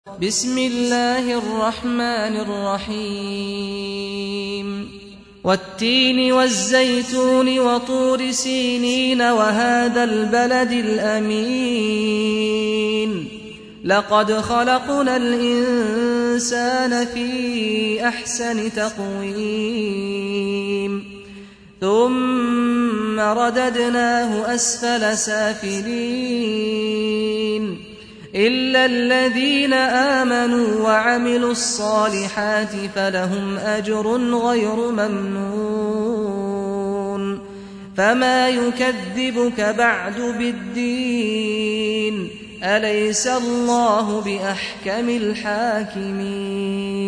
بسم الله الرحمن الرحيم والتين والزيتون وطور سينين وهذا البلد الأمين لقد خلقنا الإنسان في أحسن تقويم ثم رددناه أسفل سافلين إلا الذين آمنوا وعملوا الصالحات فلهم أجر غير ممنون فما يكذبك بعد بالدين أليس الله بأحكم الحاكمين